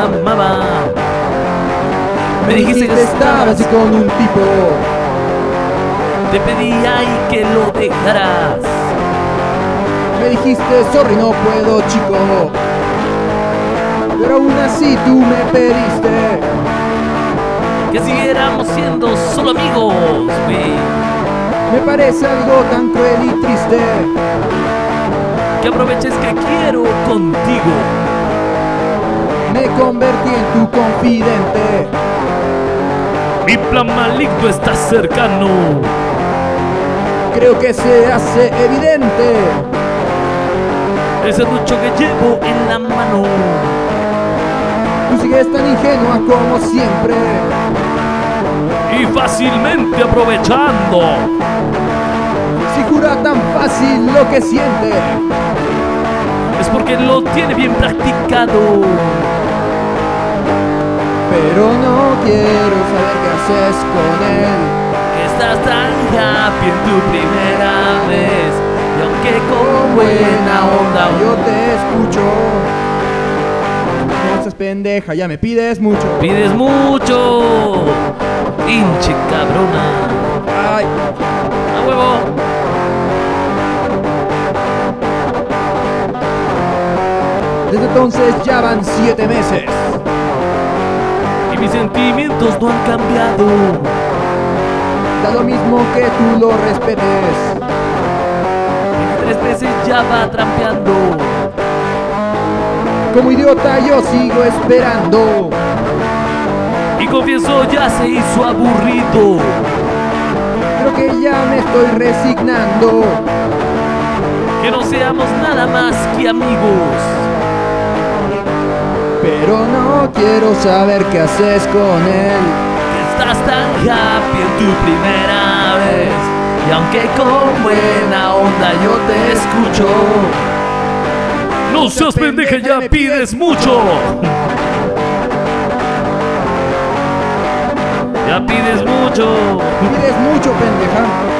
amaba. Me dijiste que estabas así con un tipo. te pedía y que lo dejaras. Me dijiste, sorry, no puedo, chico. Pero aún así tú me pediste Que siguiéramos siendo solo amigos, güey. Me parece algo tan cruel y triste. Que aproveches que quiero contigo. Me convertí en tu confidente. Mi plan maligno está cercano. Creo que se hace evidente. El serrucho que llevo en la mano. Tú sigues tan ingenua como siempre. Y fácilmente aprovechando. Si jura tan fácil lo que siente, Es porque lo tiene bien practicado. pero no quiero saber qué haces con él. Que estás tan happy en tu primera vez. Y aunque con buena onda yo te escucho. No seas pendeja, ya me pides mucho. pides mucho. Pinche cabrona. Ay, A huevo. desde entonces ya van 7 meses. Y mis sentimientos no han cambiado. Da lo mismo que tú lo respetes. Y 3 veces ya va trampeando. Como idiota yo sigo esperando. Y confieso ya se hizo aburrido. Creo que ya me estoy resignando. Que no seamos nada más que amigos. Pero no quiero saber qué haces con él. Que estás tan happy en tu primera vez. Y aunque con buena onda yo te escucho. No seas pendeja, ya pides mucho. Ya pides mucho. Pides mucho, pendeja.